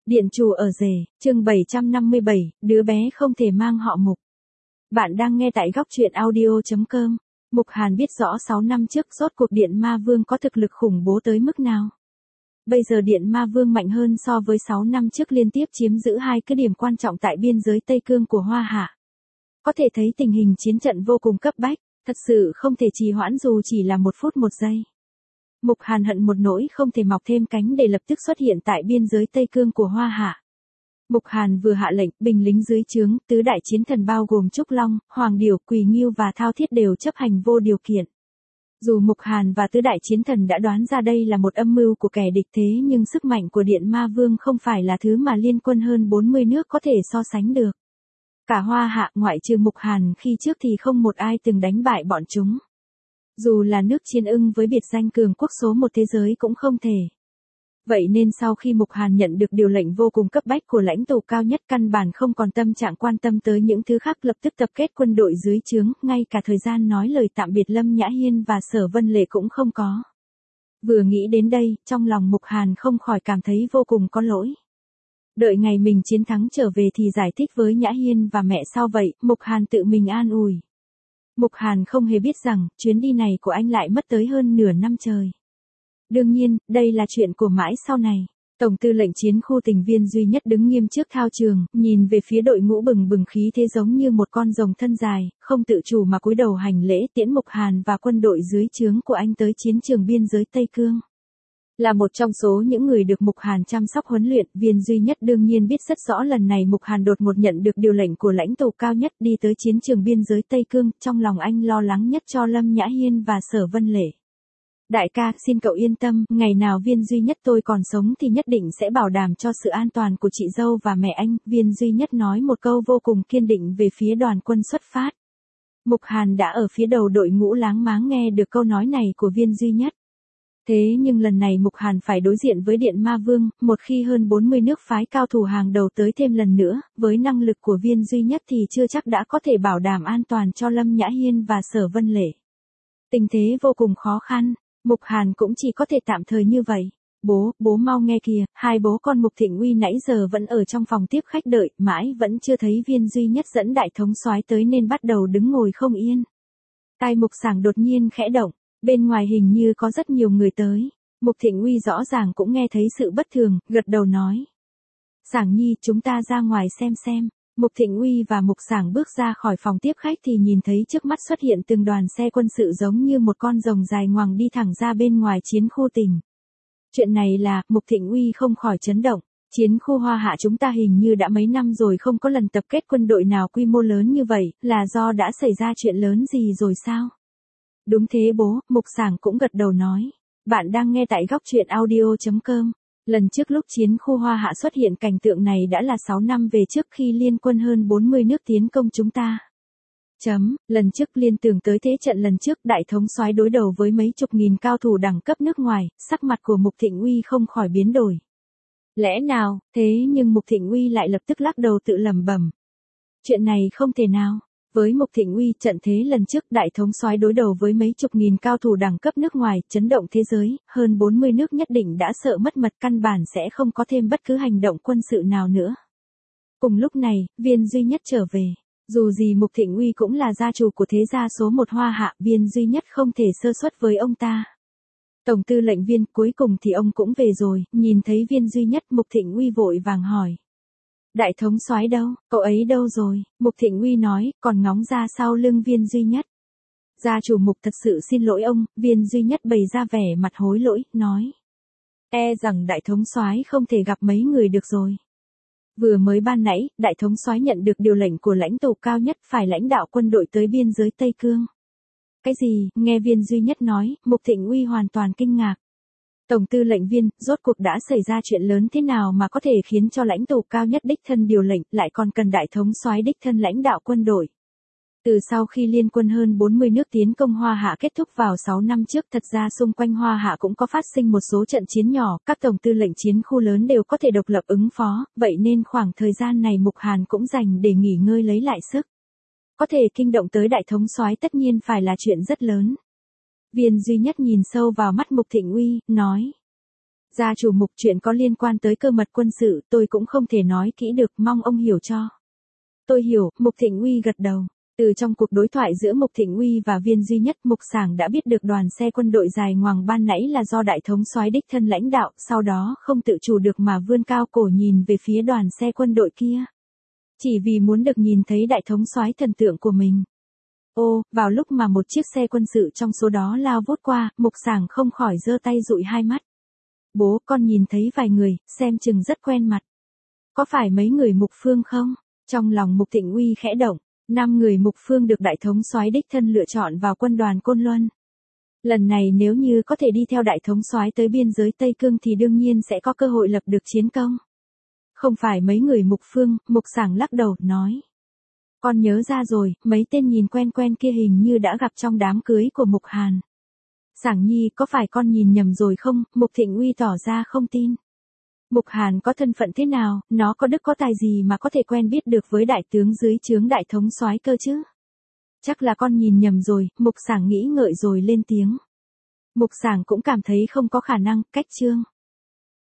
Điện chủ ở rể, chương 757, đứa bé không thể mang họ Mục. Bạn đang nghe tại góc truyện audio.com. Mục Hàn biết rõ 6 năm trước rốt cuộc Điện Ma Vương có thực lực khủng bố tới mức nào. Bây giờ Điện Ma Vương mạnh hơn so với 6 năm trước liên tiếp chiếm giữ hai cái điểm quan trọng tại biên giới Tây Cương của Hoa Hạ. Có thể thấy tình hình chiến trận vô cùng cấp bách, thật sự không thể trì hoãn dù chỉ là 1 phút 1 giây. Mục Hàn hận một nỗi không thể mọc thêm cánh để lập tức xuất hiện tại biên giới Tây Cương của Hoa Hạ. Mục Hàn vừa hạ lệnh, binh lính dưới trướng, tứ đại chiến thần bao gồm Trúc Long, Hoàng Điểu, Quỳ Ngưu và Thao Thiết đều chấp hành vô điều kiện. Dù Mục Hàn và tứ đại chiến thần đã đoán ra đây là một âm mưu của kẻ địch thế nhưng sức mạnh của Điện Ma Vương không phải là thứ mà liên quân hơn 40 nước có thể so sánh được. Cả Hoa Hạ ngoại trừ Mục Hàn khi trước thì không một ai từng đánh bại bọn chúng. Dù là nước Chiến Ưng với biệt danh cường quốc số 1 thế giới cũng không thể. Vậy nên sau khi Mục Hàn nhận được điều lệnh vô cùng cấp bách của lãnh tụ cao nhất căn bản không còn tâm trạng quan tâm tới những thứ khác, lập tức tập kết quân đội dưới trướng, ngay cả thời gian nói lời tạm biệt Lâm Nhã Hiên và Sở Vân Lệ cũng không có. Vừa nghĩ đến đây, trong lòng Mục Hàn không khỏi cảm thấy vô cùng có lỗi. Đợi ngày mình chiến thắng trở về thì giải thích với Nhã Hiên và mẹ sao vậy, Mục Hàn tự mình an ủi. Mục Hàn không hề biết rằng, chuyến đi này của anh lại mất tới hơn nửa năm trời. Đương nhiên, đây là chuyện của mãi sau này. Tổng tư lệnh chiến khu Tình Viên duy nhất đứng nghiêm trước thao trường, nhìn về phía đội ngũ bừng bừng khí thế giống như một con rồng thân dài, không tự chủ mà cúi đầu hành lễ tiễn Mục Hàn và quân đội dưới trướng của anh tới chiến trường biên giới Tây Cương. Là một trong số những người được Mục Hàn chăm sóc huấn luyện, Viên duy nhất đương nhiên biết rất rõ lần này Mục Hàn đột ngột nhận được điều lệnh của lãnh tụ cao nhất đi tới chiến trường biên giới Tây Cương, trong lòng anh lo lắng nhất cho Lâm Nhã Hiên và Sở Vân Lệ. Đại ca, xin cậu yên tâm, ngày nào Viên duy nhất tôi còn sống thì nhất định sẽ bảo đảm cho sự an toàn của chị dâu và mẹ anh, Viên duy nhất nói một câu vô cùng kiên định về phía đoàn quân xuất phát. Mục Hàn đã ở phía đầu đội ngũ láng máng nghe được câu nói này của Viên duy nhất. Thế nhưng lần này Mục Hàn phải đối diện với Điện Ma Vương, một khi hơn 40 nước phái cao thủ hàng đầu tới thêm lần nữa, với năng lực của Viên duy nhất thì chưa chắc đã có thể bảo đảm an toàn cho Lâm Nhã Hiên và Sở Vân Lệ. Tình thế vô cùng khó khăn, Mục Hàn cũng chỉ có thể tạm thời như vậy. Bố mau nghe kìa, hai bố con Mục Thịnh Uy nãy giờ vẫn ở trong phòng tiếp khách đợi, mãi vẫn chưa thấy Viên duy nhất dẫn đại thống soái tới nên bắt đầu đứng ngồi không yên. Tai Mục Sảng đột nhiên khẽ động. Bên ngoài hình như có rất nhiều người tới. Mục Thịnh Uy rõ ràng cũng nghe thấy sự bất thường, gật đầu nói. Sảng nhi, chúng ta ra ngoài xem. Mục Thịnh Uy và Mục Sảng bước ra khỏi phòng tiếp khách thì nhìn thấy trước mắt xuất hiện từng đoàn xe quân sự giống như một con rồng dài ngoằng đi thẳng ra bên ngoài chiến khu Tình. Chuyện này là, Mục Thịnh Uy không khỏi chấn động. Chiến khu Hoa Hạ chúng ta hình như đã mấy năm rồi không có lần tập kết quân đội nào quy mô lớn như vậy, là do đã xảy ra chuyện lớn gì rồi sao? Đúng thế bố, Mục Sảng cũng gật đầu nói. Bạn đang nghe tại góc truyện audio.com. Lần trước lúc chiến khu Hoa Hạ xuất hiện cảnh tượng này đã là 6 năm về trước khi liên quân hơn 40 nước tiến công chúng ta. Lần trước liên tưởng tới thế trận lần trước đại thống soái đối đầu với mấy chục nghìn cao thủ đẳng cấp nước ngoài, sắc mặt của Mục Thịnh Uy không khỏi biến đổi. Lẽ nào, thế nhưng Mục Thịnh Uy lại lập tức lắc đầu tự lẩm bẩm. Chuyện này không thể nào. Với Mục Thịnh Uy, trận thế lần trước đại thống soái đối đầu với mấy chục nghìn cao thủ đẳng cấp nước ngoài, chấn động thế giới, hơn 40 nước nhất định đã sợ mất mật, căn bản sẽ không có thêm bất cứ hành động quân sự nào nữa. Cùng lúc này, Viên duy nhất trở về. Dù gì Mục Thịnh Uy cũng là gia chủ của thế gia số 1 Hoa Hạ, Viên duy nhất không thể sơ suất với ông ta. Tổng tư lệnh Viên, cuối cùng thì ông cũng về rồi, nhìn thấy Viên duy nhất Mục Thịnh Uy vội vàng hỏi. Đại thống soái đâu, cậu ấy đâu rồi? Mục Thịnh Uy nói, còn ngóng ra sau lưng Viên duy nhất. Gia chủ Mục thật sự xin lỗi ông, Viên duy nhất bày ra vẻ mặt hối lỗi, nói. E rằng đại thống soái không thể gặp mấy người được rồi. Vừa mới ban nãy, đại thống soái nhận được điều lệnh của lãnh tụ cao nhất phải lãnh đạo quân đội tới biên giới Tây Cương. Cái gì? Nghe Viên duy nhất nói, Mục Thịnh Uy hoàn toàn kinh ngạc. Tổng tư lệnh Viên, rốt cuộc đã xảy ra chuyện lớn thế nào mà có thể khiến cho lãnh tụ cao nhất đích thân điều lệnh, lại còn cần đại thống soái đích thân lãnh đạo quân đội. Từ sau khi liên quân hơn 40 nước tiến công Hoa Hạ kết thúc vào 6 năm trước, thật ra xung quanh Hoa Hạ cũng có phát sinh một số trận chiến nhỏ, các tổng tư lệnh chiến khu lớn đều có thể độc lập ứng phó, vậy nên khoảng thời gian này Mục Hàn cũng dành để nghỉ ngơi lấy lại sức. Có thể kinh động tới đại thống soái tất nhiên phải là chuyện rất lớn. Viên duy nhất nhìn sâu vào mắt Mục Thịnh Uy, nói. Gia chủ Mục, chuyện có liên quan tới cơ mật quân sự, tôi cũng không thể nói kỹ được, mong ông hiểu cho. Tôi hiểu, Mục Thịnh Uy gật đầu. Từ trong cuộc đối thoại giữa Mục Thịnh Uy và Viên Duy Nhất, Mục Sảng đã biết được đoàn xe quân đội dài ngoằng ban nãy là do đại thống soái đích thân lãnh đạo, sau đó không tự chủ được mà vươn cao cổ nhìn về phía đoàn xe quân đội kia. Chỉ vì muốn được nhìn thấy đại thống soái thần tượng của mình. Ô, vào lúc mà một chiếc xe quân sự trong số đó lao vút qua, Mục Sảng không khỏi giơ tay dụi hai mắt. Bố, con nhìn thấy vài người, xem chừng rất quen mặt. Có phải mấy người Mục Phương không? Trong lòng Mục Thịnh Uy khẽ động, 5 người Mục Phương được đại thống soái đích thân lựa chọn vào quân đoàn Côn Luân. Lần này nếu như có thể đi theo đại thống soái tới biên giới Tây Cương thì đương nhiên sẽ có cơ hội lập được chiến công. Không phải mấy người Mục Phương, Mục Sảng lắc đầu, nói. Con nhớ ra rồi, mấy tên nhìn quen quen kia hình như đã gặp trong đám cưới của Mục Hàn. Sảng Nhi, có phải con nhìn nhầm rồi không? Mục Thịnh Uy tỏ ra không tin. Mục Hàn có thân phận thế nào, nó có đức có tài gì mà có thể quen biết được với đại tướng dưới trướng đại thống soái cơ chứ? Chắc là con nhìn nhầm rồi, Mục Sảng nghĩ ngợi rồi lên tiếng. Mục Sảng cũng cảm thấy không có khả năng, cách chương.